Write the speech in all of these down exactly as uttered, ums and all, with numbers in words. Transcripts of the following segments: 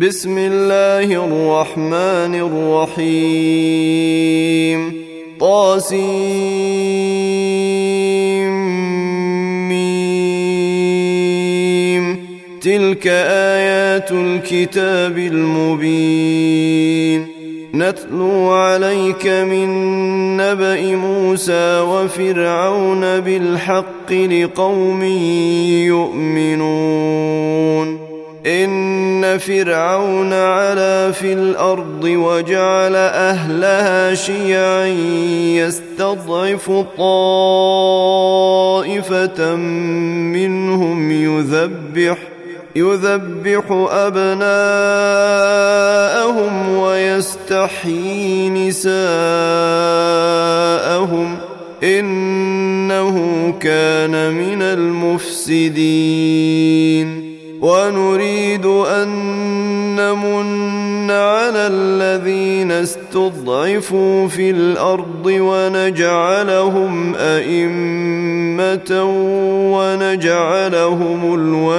بسم الله الرحمن الرحيم طاسيم تلك آيات الكتاب المبين نتلو عليك من نبأ موسى وفرعون بالحق لقوم يؤمنون إن فرعون علا في الأرض وجعل أهلها شيعا يستضعف طائفة منهم يذبح يذبح أبناءهم ويستحيي نساءهم إنه كان من المفسدين ونريد أن نمن على الذين استضعفوا في الأرض ونجعلهم أئمة ونجعلهم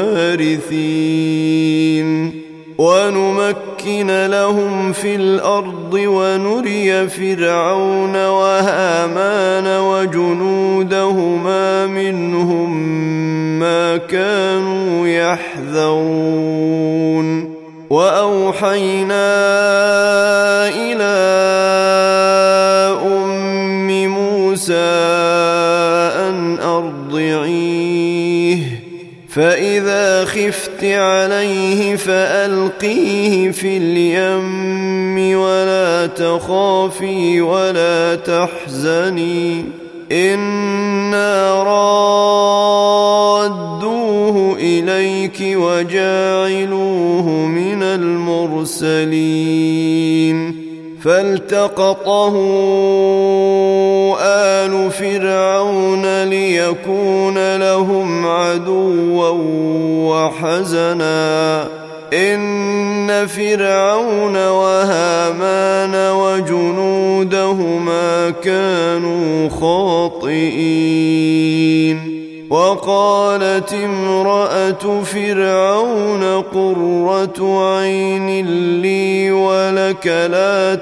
الوارثين ونمكن لهم في الأرض ونري فرعون وهامان وجنودهما منهم ما كانوا يحذرون وأوحينا إلى أم موسى أن أرضعيه فإذا خفت عليه فألقيه في اليم ولا تخافي ولا تحزني إنا رادوه إليك وجاعلوه من المرسلين فالتقطه آل فرعون ليكون لهم عدوا وحزنا إن فرعون وهامان وجنودهما كانوا خاطئين وقالت امرأة فرعون قرة عين لي ولك لا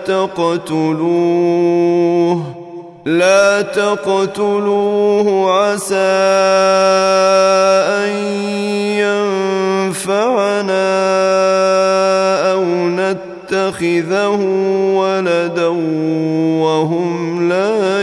تقتلوه لا تقتلوه عسى أن ينفعنا أو نتخذه ولدا وهم لا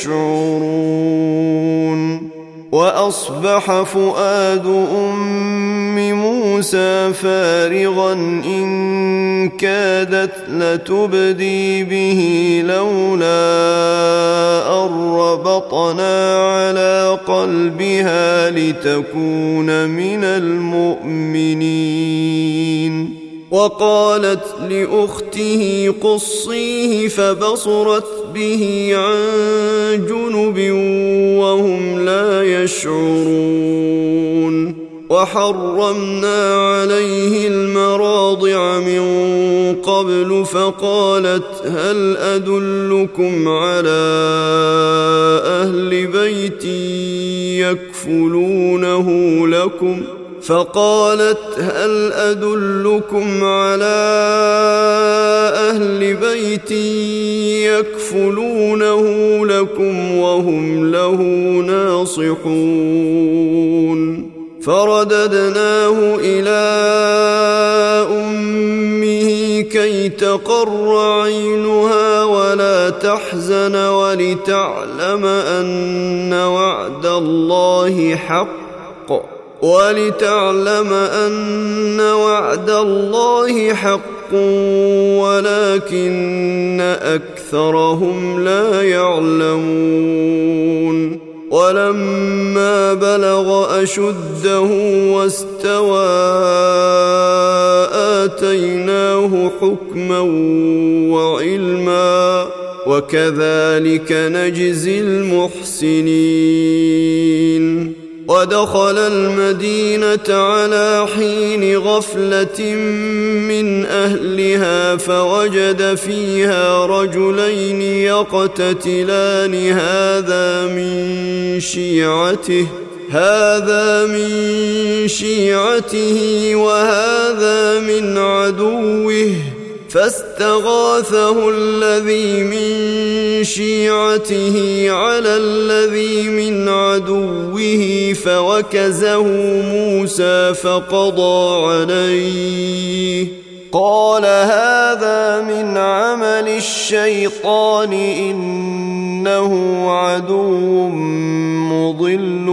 يشعرون وأصبح فؤاد أم موسى فارغا إن كادت لتبدي به لولا أن ربطنا على قلبها لتكون من المؤمنين وقالت لأخته قصيه فبصرت به عن جنب وهم لا يشعرون وحرمنا عليه المراضع من قبل فقالت هل أدلكم على أهل بيت يكفلونه لكم فقالت هل أدلكم على أهل بيت يكفلونه لكم وهم له ناصحون فرددناه إلى أمه كي تقر عينها ولا تحزن ولتعلم أن وعد الله حق ولتعلم أن وعد الله حق ولكن أكثرهم لا يعلمون ولما بلغ أشده واستوى آتيناه حكما وعلما وكذلك نجزي المحسنين ودخل المدينة على حين غفلة من أهلها فوجد فيها رجلين يقتتلان هذا من شيعته هذا من شيعته وهذا من عدوه فاستغاثه الذي من شيعته على الذي من عدوه فوكزه موسى فقضى عليه قال هذا من عمل الشيطان إنه عدو مضل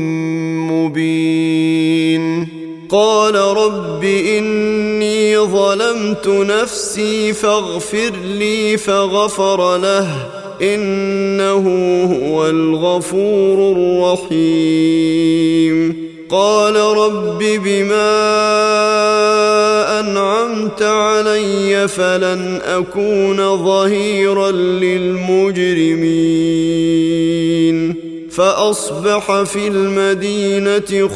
مبين قال رب إني ظلمت نفسي فاغفر لي فغفر له إنه هو الغفور الرحيم قال رب بما أنعمت علي فلن أكون ظهيرا للمجرمين فأصبح في المدينة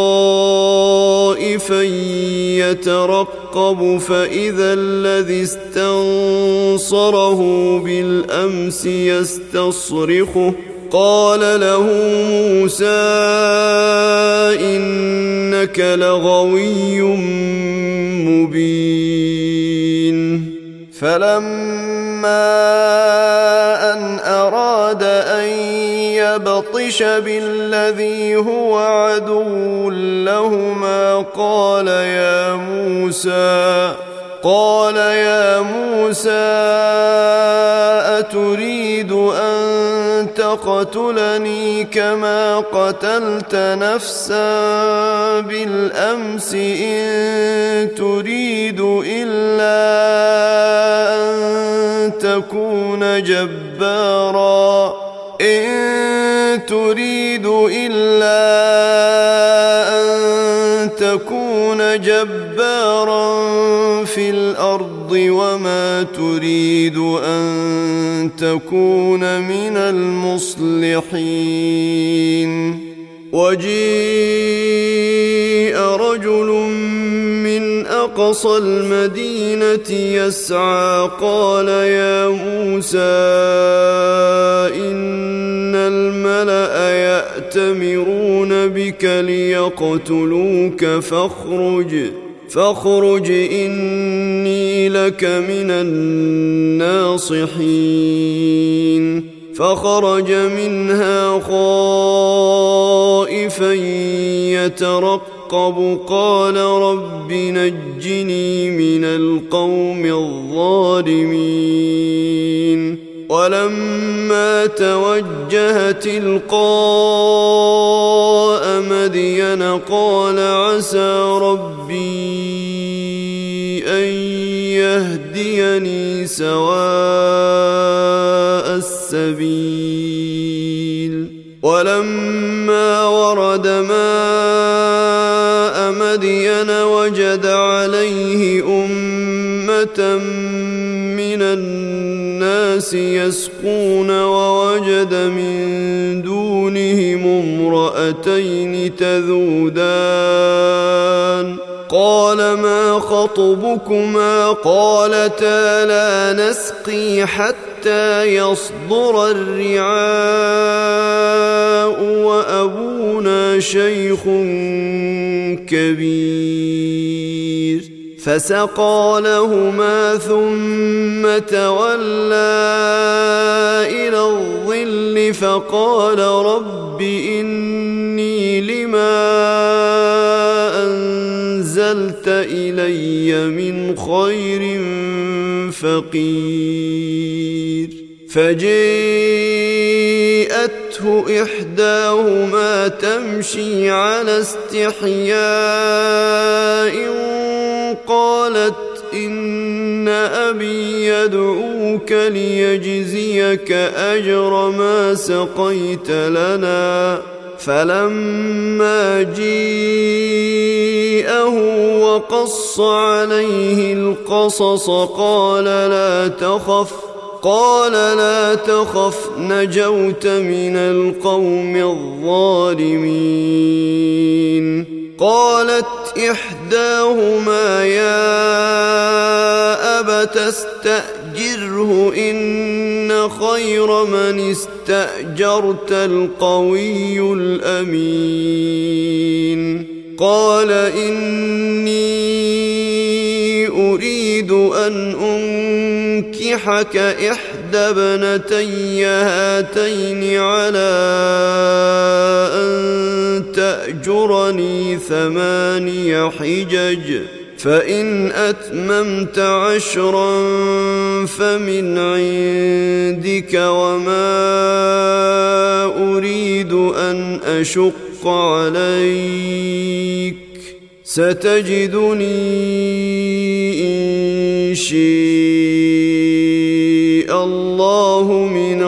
خائفا يترقب فإذا الذي استنصره بالأمس يستصرخه قال له موسى إنك لغوي مبين فلما أن أراد أن يبطش بالذي هو عدو لهما قال يا موسى قال يا موسى أتريد أن تقتلني كما قتلت نفسا بالأمس إن تريد إلا أن تكون جبارا إن تريد إلا أن تكون جبارا في الأرض وما تريد أن تكون من المصلحين وجيء رجل من أقصى المدينة يسعى قال يا موسى إن الملأ يأتمرون بك ليقتلوك فاخرج فاخرج إني لك من الناصحين فخرج منها خائفا يترقب قال رب نجني من القوم الظالمين ولما توجه تلقاء مدين قال عسى ربي أن يهديني سواء السبيل ولما ورد ماء مدين وجد عليه أمة من الناس يسقون ووجد من دونهم امرأتين تذودان قال ما خطبكما قالتا لا نسقي حتى يصدر الرعاء وأبونا شيخ كبير فسقى لهما ثم تولى إلى الظل فقال رب إني لما أنزلت إلي من خير فقير فجاءته إحداهما تمشي على استحياء قالت إن أبي يدعوك ليجزيك أجر ما سقيت لنا فلما جيءه وقص عليه القصص قال لا تخف قال لا تخف نجوت من القوم الظالمين قالت إحداهما يا أبت استأجره إن خير من استأجرت القوي الأمين قال إني أريد أن أنكحك إحدى ابنتي هاتين على أن تأجرني ثماني حجج فإن أتممت عشرا فمن عندك وما أريد أن أشق عليك ستجدني إن شاء الله من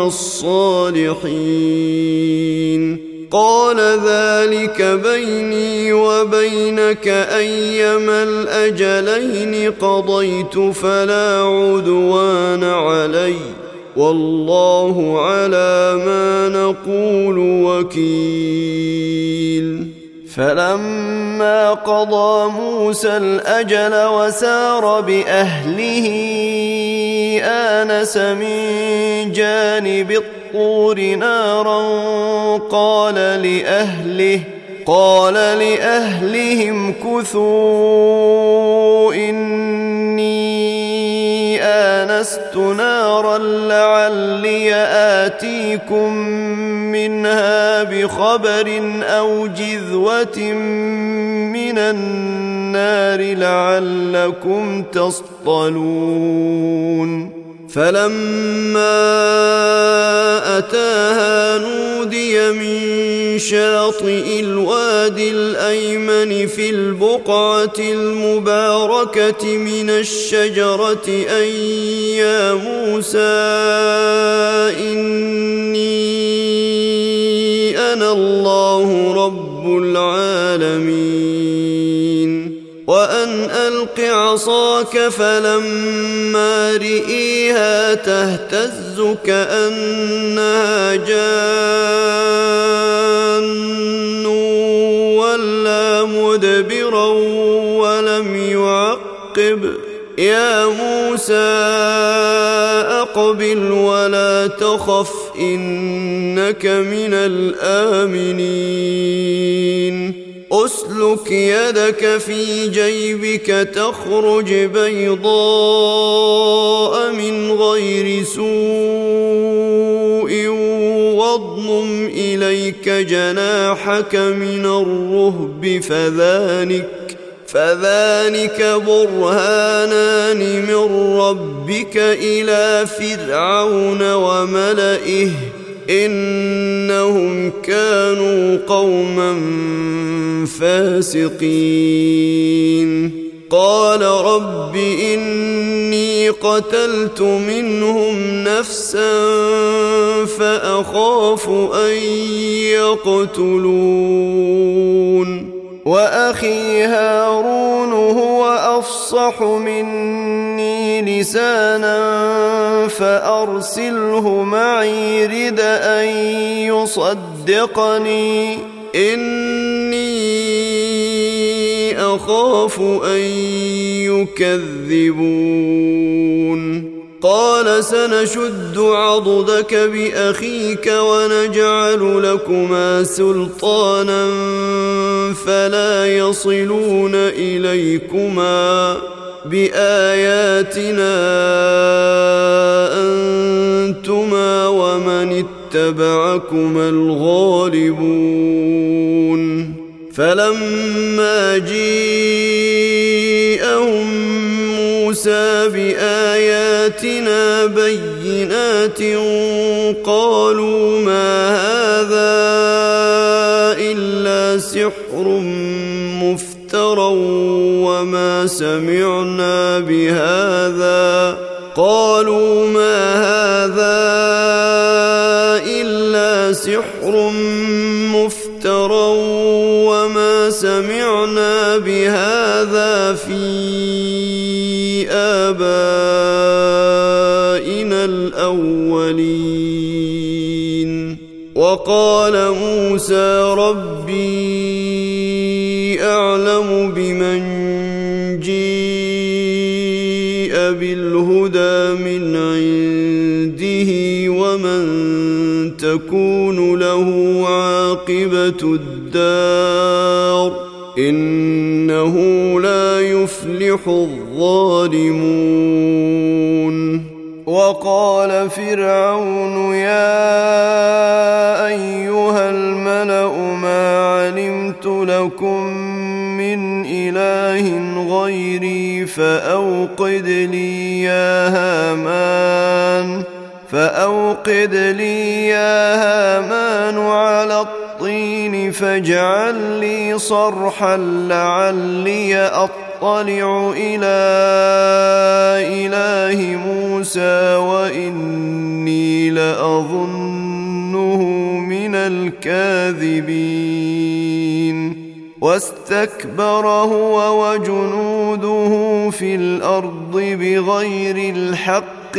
الصالحين قال ذلك بيني وبينك أيما الأجلين قضيت فلا عدوان علي والله على ما نقول وكيل فلما قضى موسى الأجل وسار بأهله آنس من جانب الطور نارا قال لأهله قال لأهلهم كثوا إني آنست نارا لعلي آتيكم منها بخبر أو جذوة من النار لعلكم تصطلون فلما أتاها نودي من شاطئ الوادي الأيمن في البقعة المباركة من الشجرة أن يا موسى إني أنا الله رب العالمين وأن ألق عصاك فلما رئيها تهتز كأنها جان ولا مدبرا ولم يعقب يا موسى أقبل ولا تخف إنك من الآمنين أسلك يدك في جيبك تخرج بيضاء من غير سوء واضمم إليك جناحك من الرهب فذلك فذلك برهانان من ربك إلى فرعون وملئه إنهم كانوا قوما فاسقين قال رب إني قتلت منهم نفسا فأخاف أن يقتلون وأخي هارون هو أفصح مني لسانا فأرسله معي رد أن يصدقني إني أخاف أن يكذبون قال سنشد عضدك بأخيك ونجعل لكما سلطانا فلا يصلون إليكما بآياتنا أنتما ومن اتبعكما الغالبون فلما جيءهم موسى بآياتنا بينات قالوا ما هذا إلا سحر مفترى وما سمعنا بهذا قالوا ما هذا إلا سحر مفترى وما سمعنا بهذا في آبائنا الأولين وقال موسى ربي أعلم بمن جيء بالهدى من عنده ومن تكون له عاقبة الدار إنه لا يفلح الظالمون. وقال فرعون يا أيها الملأ ما علمت لكم من إله غيري فأوقد لي يا هامان فأوقد لي يا هامان على الطين فاجعل لي صرحا لعلي أطلع إلى إله موسى وإني لأظنه من الكاذبين. واستكبر هو وجنوده في الأرض بغير الحق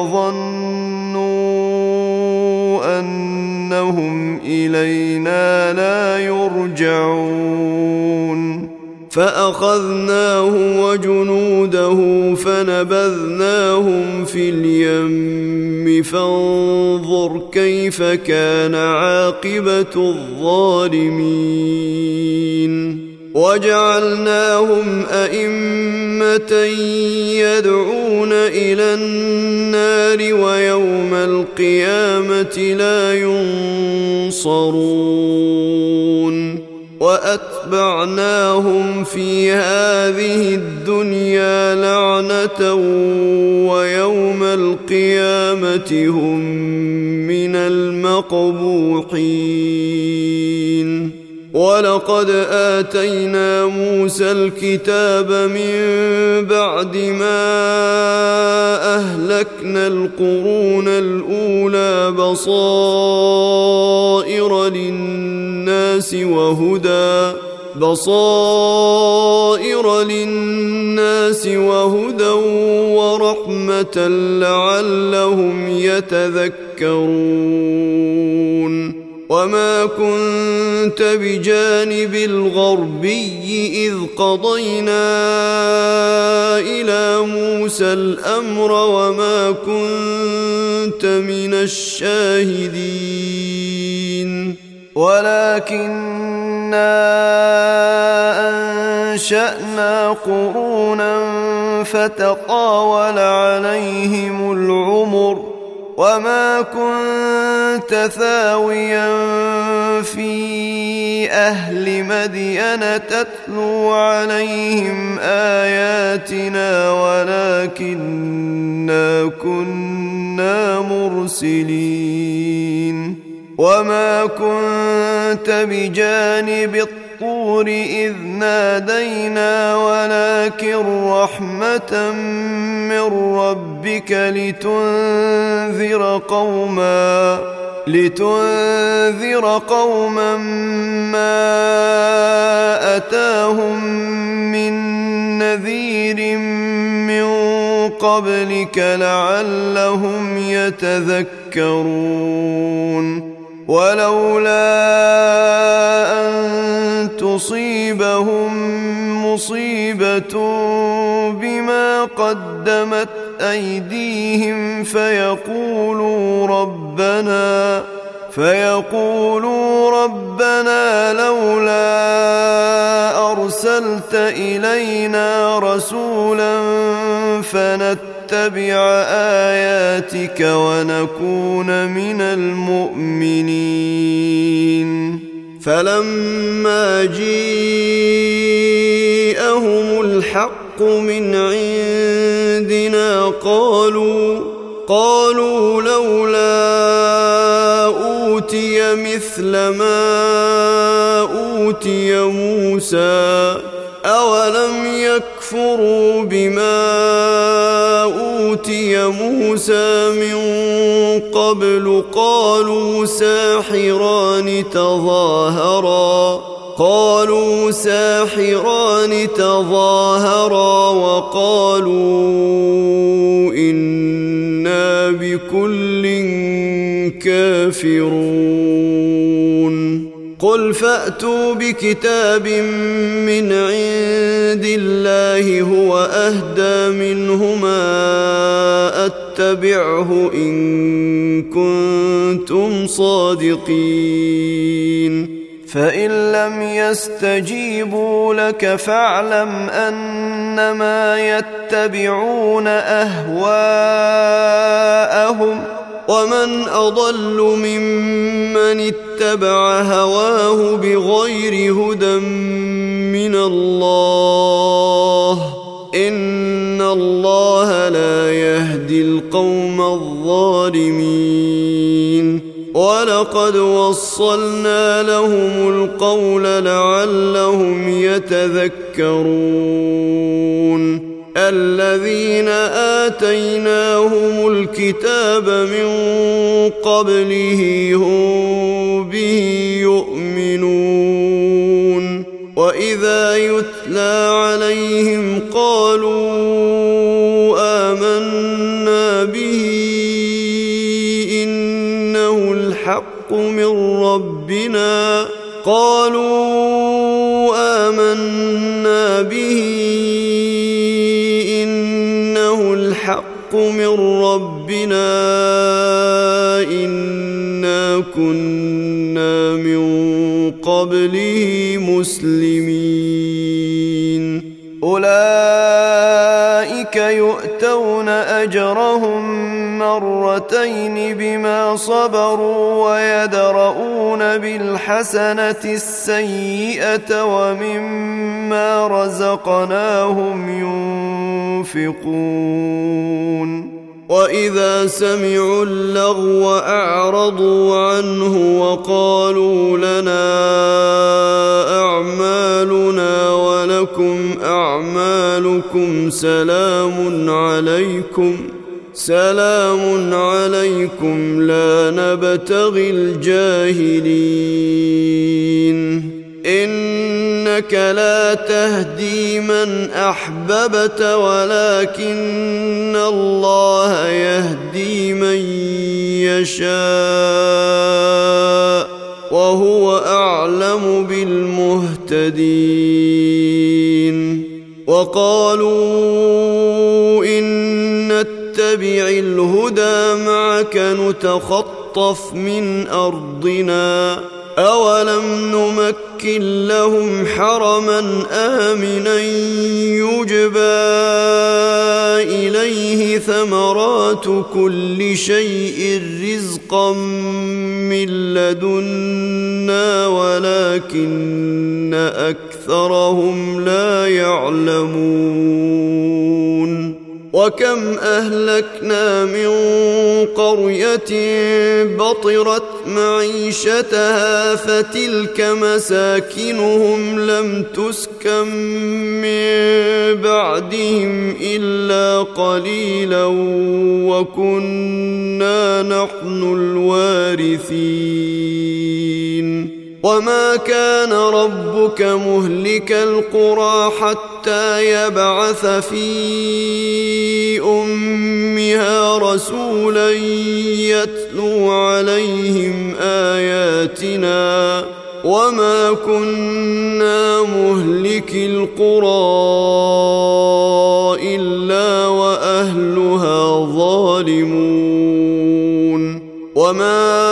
وظنوا أنهم إلينا لا يرجعون. فأخذناه وجنوده فنبذناهم في اليم فانظر كيف كان عاقبة الظالمين. وجعلناهم أئمة يدعون إلى النار ويوم القيامة لا ينصرون. وأتبعناهم في هذه الدنيا لعنة ويوم القيامة هم من المقبوحين. ولقد آتينا موسى الكتاب من بعد ما أهلكنا القرون الأولى بصائر للناس وهدى بصائر للناس وهدى ورحمة لعلهم يتذكرون. وما كنت بجانب الغربي إذ قضينا إلى موسى الأمر وما كنت من الشاهدين ولكننا أنشأنا قرونا فتطاول عليهم العمر وما كنت ثاويا في أهل مدين تتلو عليهم آياتنا ولكننا كنا مرسلين. وما كنت بجانب الطور إذ نادينا ولكن رحمة من ربك لتنذر قوما لتنذر قوما ما أتاهم من نذير من قبلك لعلهم يتذكرون. ولولا أن تصيبهم مصيبة بما قدمت أيديهم فيقولوا ربنا فيقولوا ربنا لولا أرسلت إلينا رسولا فنتبع آياتك ونكون من المؤمنين. فلما جاءهم الحق من عندنا قالوا قالوا لولا أوتي مثل ما أوتي موسى أولم يكفروا بما أوتي موسى من قبل قالوا ساحران تظاهرا قالوا ساحران تظاهرا وقالوا إنا بكل كافرون. قل قل فأتوا بكتاب من عند الله هو أهدى منهما أتبعه إن كنتم صادقين فإن لم يستجيبوا لك فاعلم أنما يتبعون أهواءهم ومن أضل ممن اتبع هواه بغير هدى من الله إن الله لا يهدي القوم الظالمين ولقد وصلنا لهم القول لعلهم يتذكرون الذين آتيناهم الكتاب من قبله هم به يؤمنون وإذا يتلى عليهم قالوا آمنا به إنه الحق من ربنا قالوا آمنا به إنه الحق من ربنا إنا كنا من قبله مسلمين أولئك يؤتون أجرهم مرتين بما صبروا ويدرؤون بالحسنة السيئة ومما رزقناهم ينفقون وإذا سمعوا اللغو أعرضوا عنه وقالوا لنا أعمالنا ولكم أعمالكم سلام عليكم سلام عليكم لا نبتغي الجاهلين إنك لا تهدي من أحببت ولكن الله يهدي من يشاء وهو أعلم بالمهتدين وقالوا إن نتبع الهدى معك نتخطف من أرضنا أولم نمكن لهم حرما آمنا يجبى إليه ثمرات كل شيء رزقا من لدنا ولكن أكثرهم لا يعلمون وكم أهلكنا من قرية بطرت معيشتها فتلك مساكنهم لم تسكن من بعدهم إلا قليلا وكنا نحن الوارثين وما كان ربك مهلك القرى حتى يبعث في أمها رسولا يتلو عليهم آياتنا وما كنا مهلك القرى إلا وأهلها ظالمون وما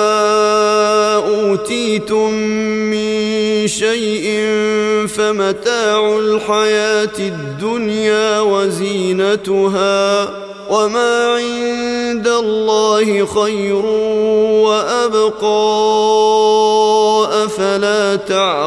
أوتيتم من شيء فمتاع الحياة الدنيا وزينتها وما عند الله خير وأبقى أفلا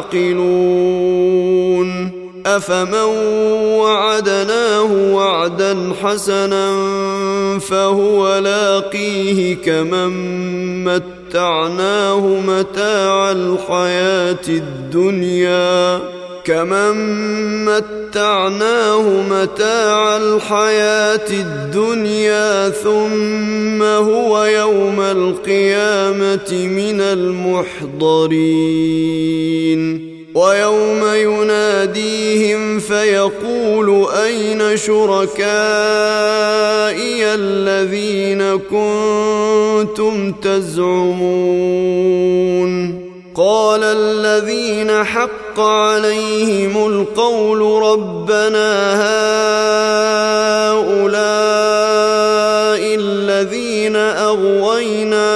تعقلون أفمن وعدناه وعدا حسنا فهو لاقيه كمن متعناه متاع الحياة الدنيا كمن متعناه متاع الحياة الدنيا ثم هو يوم القيامة من المحضرين ويوم يناديهم فيقول أين شركائي الذين كنتم تزعمون قال الذين حق عليهم القول ربنا هؤلاء الذين أغوينا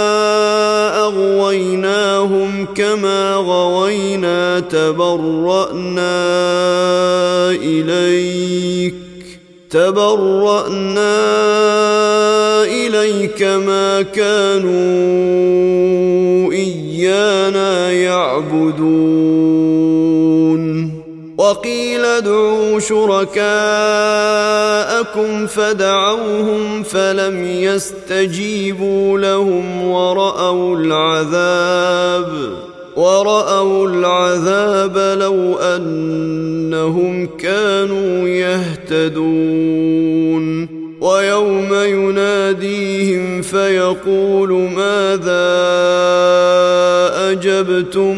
أغويناهم كما غوينا تبرأنا إليك تبرأنا إليك ما كانوا إيانا يعبدون وقيل ادعوا شركاءكم فدعوهم فلم يستجيبوا لهم ورأوا العذاب ورأوا العذاب لو أنهم كانوا يهتدون ويوم يناديهم فيقول ماذا أجبتم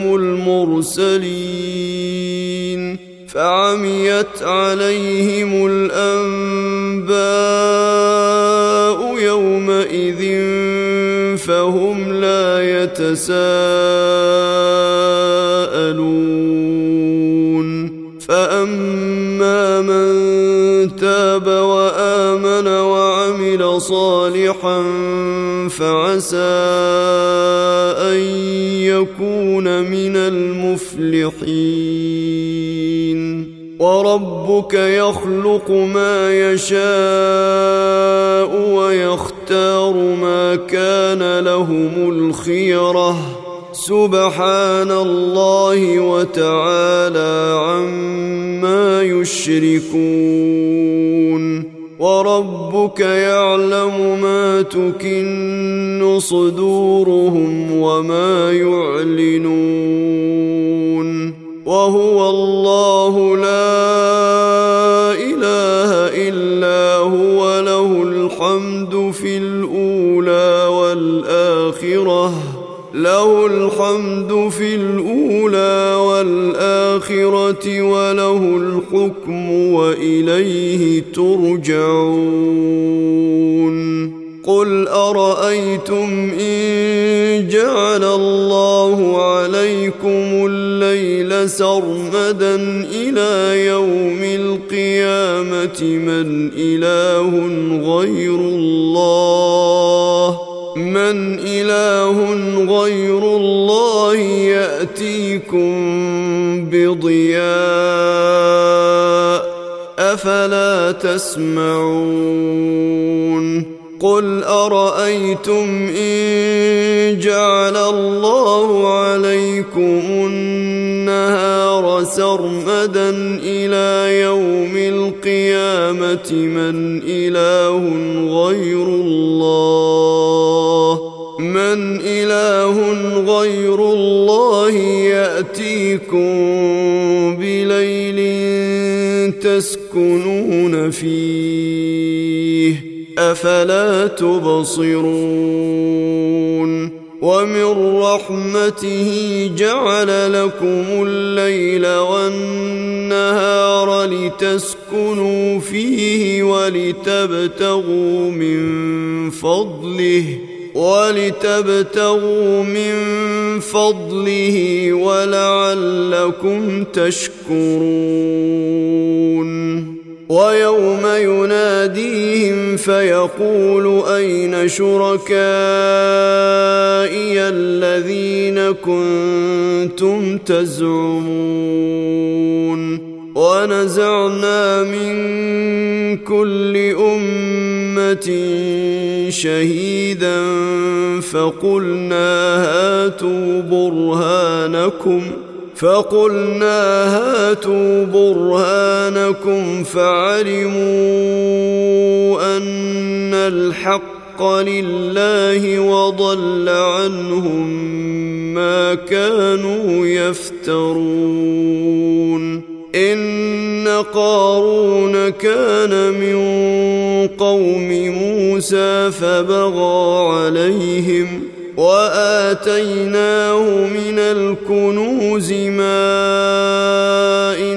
المرسلين فعميت عليهم الأنباء يومئذ فهم لا يتساءلون فأما من تاب وآمن وعمل صالحا فعسى أن يكون من المفلحين وربك يخلق ما يشاء ويختار ما كان لهم الخيرة سبحان الله وتعالى عما يشركون وربك يعلم ما تكن صدورهم وما يعلنون وهو الله لا إله إلا هو له الحمد في الأولى والآخرة له الحمد في الأولى والآخرة وله الحكم وإليه ترجعون قل أرأيتم إن جعل الله عليكم الليل سرمدا إلى يوم القيامة من إله غير الله من إله غير الله يأتيكم بضياء أفلا تسمعون قل أرأيتم إن جعل الله عليكم النهار سرمدا إلى يوم القيامة من إله غير الله من إله غير الله يأتيكم بليل تسكنون فيه أفلا تبصرون ومن رحمته جعل لكم الليل والنهار لتسكنوا فيه ولتبتغوا من فضله ولتبتغوا من فضله ولعلكم تشكرون ويوم يناديهم فيقول أين شركائي الذين كنتم تزعمون ونزعنا من كل أمة شهيدا فقلنا هاتوا برهانكم فقلنا هاتوا برهانكم فعلموا أن الحق لله وضل عنهم ما كانوا يفترون إن قارون كان من قوم موسى فبغى عليهم وآتيناه من الكنوز ما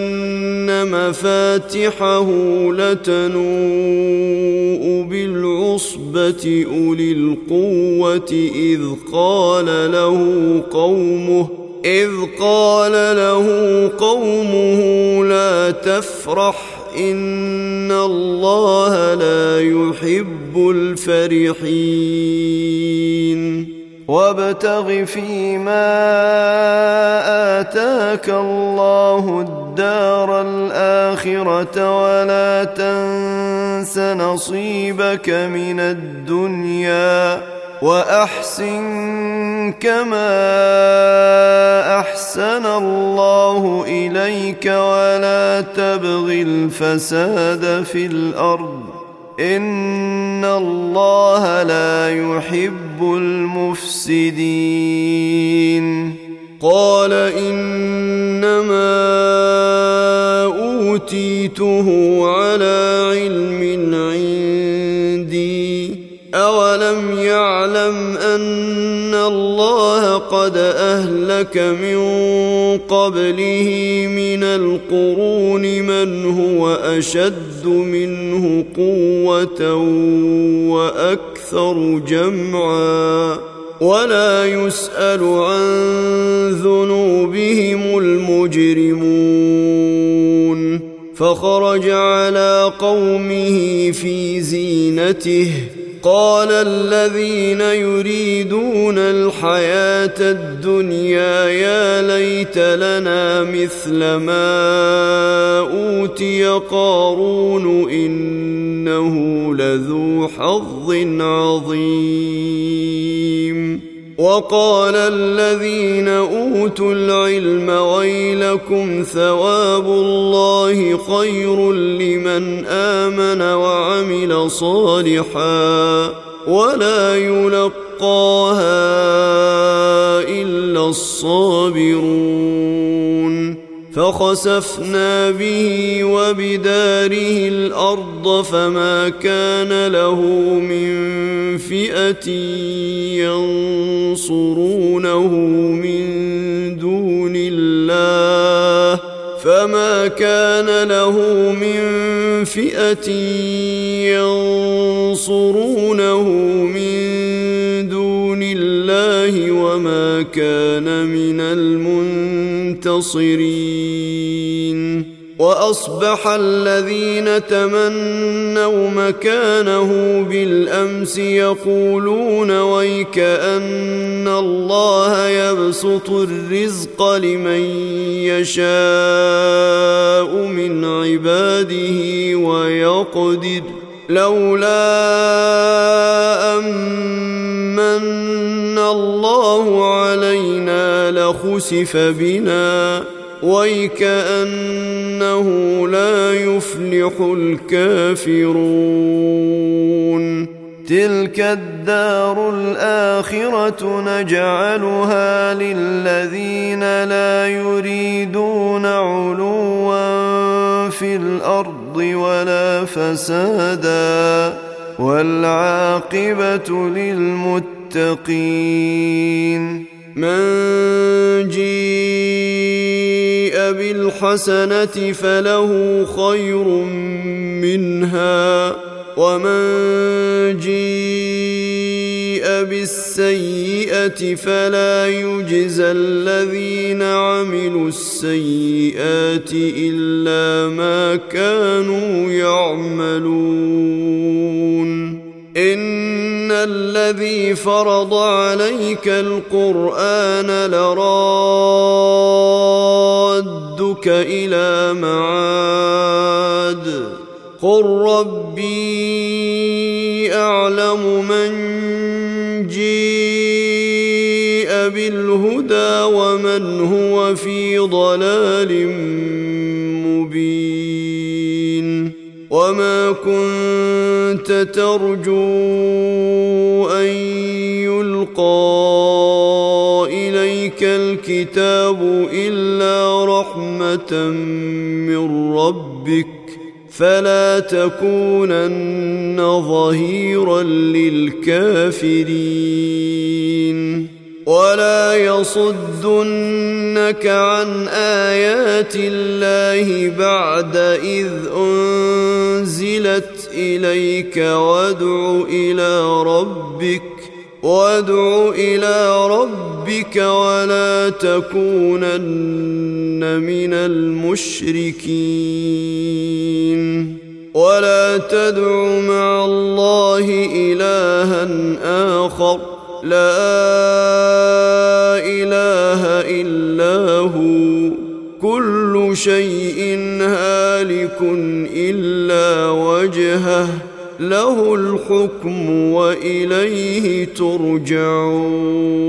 إن مفاتحه لتنوء بالعصبة العصبة أولي القوة إذ قال له قومه إذ قال له قومه لا تفرح إن الله لا يحب الفرحين وابتغ فيما آتاك الله الدار الآخرة ولا تنس نصيبك من الدنيا وأحسن كما أحسن الله إليك ولا تبغ الفساد في الأرض إن الله لا يحب المفسدين قال إنما أوتيته على علم عندي أولم يعلم أن الله قد أهلك من قبله من القرون من هو أشد منه قوة وأكثر جمعا ولا يسأل عن ذنوبهم المجرمون فخرج على قومه في زينته قال الذين يريدون الحياة الدنيا يا ليت لنا مثل ما أوتي قارون إنه لذو حظ عظيم وقال الذين أوتوا العلم ويلكم ثواب الله خير لمن آمن وعمل صالحا ولا يلقاها إلا الصابرون فخسفنا به وبداره الأرض فما كان له من فئة ينصرونه من دون الله فما كان له من فئة ينصرونه من دون الله وما كان من المنتصرين وأصبح الذين تمنوا مكانه بالأمس يقولون ويك أن الله يبسط الرزق لمن يشاء من عباده ويقدر لولا أمن الله علينا لخسف بنا ويكأنه لا يفلح الكافرون تلك الدار الآخرة نجعلها للذين لا يريدون علوا في الأرض ولا فسادا والعاقبة للمتقين من جيء بالحسنة فله خير منها ومن جيء بالسيئة فلا يجزى الذين عملوا السيئات إلا ما كانوا يعملون إن الذي فرض عليك القرآن لرادك إلى معاد قل ربي أعلم من جيء بالهدى ومن هو في ضلال مبين وما كنت ترجو أن يلقى إليك الكتاب إلا رحمة من ربك فلا تكونن ظهيرا للكافرين ولا يصدنك عن آيات الله بعد إذ أنزلت إليك وادع إلى ربك وادع إلى ربك ولا تكونن من المشركين ولا تدع مع الله إلها آخر لا إله إلا هو كل شيء هالك إلا وجهه له الحكم وإليه ترجعون